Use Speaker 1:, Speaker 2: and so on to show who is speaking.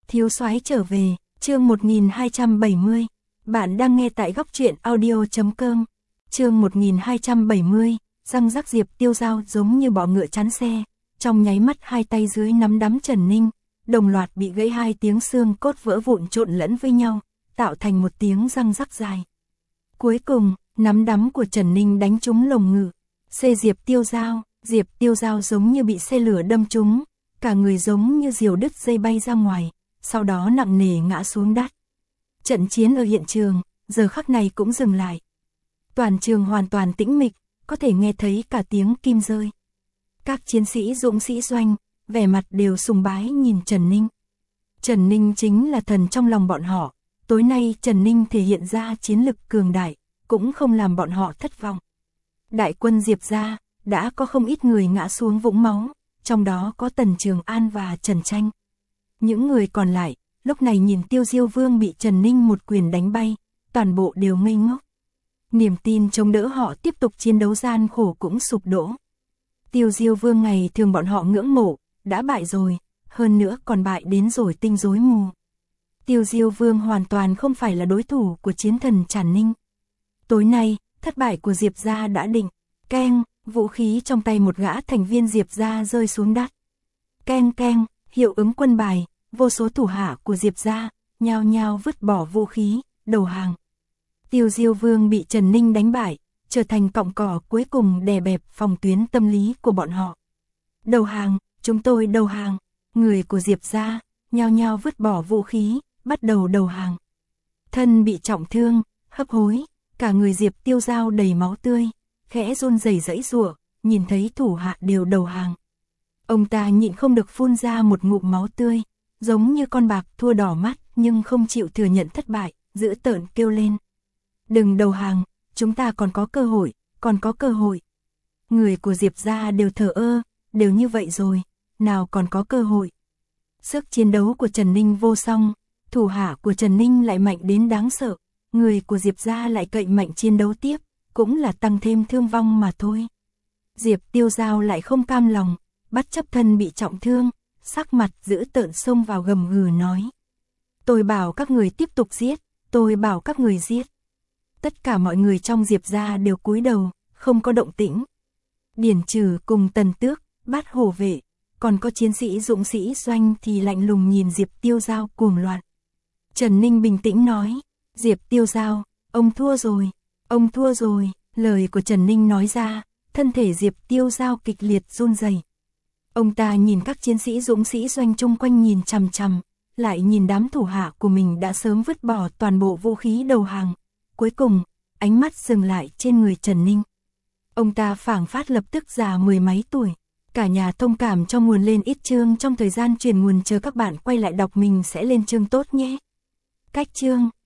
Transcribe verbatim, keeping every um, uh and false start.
Speaker 1: Thiếu soái trở về, chương một nghìn hai trăm bảy mươi. Bạn đang nghe tại góc truyện audio chấm com. Chương một nghìn hai trăm bảy mươi, răng rắc Diệp Tiêu Dao giống như bọ ngựa chắn xe, trong nháy mắt hai tay dưới nắm đấm Trần Ninh, đồng loạt bị gãy hai tiếng xương cốt vỡ vụn trộn lẫn với nhau, tạo thành một tiếng răng rắc dài. Cuối cùng, nắm đấm của Trần Ninh đánh trúng lồng ngực Xê Diệp Tiêu Dao, Diệp Tiêu Dao giống như bị xe lửa đâm trúng, cả người giống như diều đứt dây bay ra ngoài, sau đó nặng nề ngã xuống đất. Trận chiến ở hiện trường, giờ khắc này cũng dừng lại. Toàn trường hoàn toàn tĩnh mịch, có thể nghe thấy cả tiếng kim rơi. Các chiến sĩ dũng sĩ doanh, vẻ mặt đều sùng bái nhìn Trần Ninh. Trần Ninh chính là thần trong lòng bọn họ, tối nay Trần Ninh thể hiện ra chiến lực cường đại, cũng không làm bọn họ thất vọng. Đại quân Diệp gia đã có không ít người ngã xuống vũng máu, trong đó có Tần Trường An và Trần Tranh. Những người còn lại, lúc này nhìn Tiêu Diêu Vương bị Trần Ninh một quyền đánh bay, toàn bộ đều ngây ngốc. Niềm tin chống đỡ họ tiếp tục chiến đấu gian khổ cũng sụp đổ. Tiêu Diêu Vương ngày thường bọn họ ngưỡng mộ, đã bại rồi, hơn nữa còn bại đến rồi tinh rối mù. Tiêu Diêu Vương hoàn toàn không phải là đối thủ của chiến thần Trần Ninh. Tối nay, thất bại của Diệp gia đã định. Keng, vũ khí trong tay một gã thành viên Diệp gia rơi xuống đất. Keng keng, hiệu ứng quân bài, vô số thủ hạ của Diệp gia nhao nhao vứt bỏ vũ khí, đầu hàng. Tiêu Diêu Vương bị Trần Ninh đánh bại, trở thành cọng cỏ cuối cùng đè bẹp phòng tuyến tâm lý của bọn họ. Đầu hàng, chúng tôi đầu hàng. Người của Diệp gia nhao nhao vứt bỏ vũ khí, bắt đầu đầu hàng. Thân bị trọng thương, hấp hối, cả người Diệp Tiêu Dao đầy máu tươi, khẽ run rẩy giãy giụa, nhìn thấy thủ hạ đều đầu hàng. Ông ta nhịn không được phun ra một ngụm máu tươi, giống như con bạc thua đỏ mắt nhưng không chịu thừa nhận thất bại, dữ tợn kêu lên. Đừng đầu hàng, chúng ta còn có cơ hội, còn có cơ hội. Người của Diệp gia đều thờ ơ, đều như vậy rồi, nào còn có cơ hội. Sức chiến đấu của Trần Ninh vô song, thủ hạ của Trần Ninh lại mạnh đến đáng sợ, người của Diệp gia lại cậy mạnh chiến đấu tiếp, cũng là tăng thêm thương vong mà thôi. Diệp Tiêu Dao lại không cam lòng, bất chấp thân bị trọng thương, sắc mặt dữ tợn xông vào gầm gừ nói. Tôi bảo các người tiếp tục giết, tôi bảo các người giết. Tất cả mọi người trong Diệp gia đều cúi đầu, không có động tĩnh. Điển Trừ cùng Tần Tước, Bát Hổ Vệ, còn có chiến sĩ dũng sĩ doanh thì lạnh lùng nhìn Diệp Tiêu Dao cuồng loạn. Trần Ninh bình tĩnh nói, Diệp Tiêu Dao, ông thua rồi, ông thua rồi. Lời của Trần Ninh nói ra, thân thể Diệp Tiêu Dao kịch liệt run rẩy. Ông ta nhìn các chiến sĩ dũng sĩ doanh chung quanh nhìn chằm chằm, lại nhìn đám thủ hạ của mình đã sớm vứt bỏ toàn bộ vũ khí đầu hàng. Cuối cùng, ánh mắt dừng lại trên người Trần Ninh. Ông ta phảng phất lập tức già mười mấy tuổi. Cả nhà thông cảm cho nguồn lên ít chương trong thời gian truyền nguồn, chờ các bạn quay lại đọc mình sẽ lên chương tốt nhé. Cách chương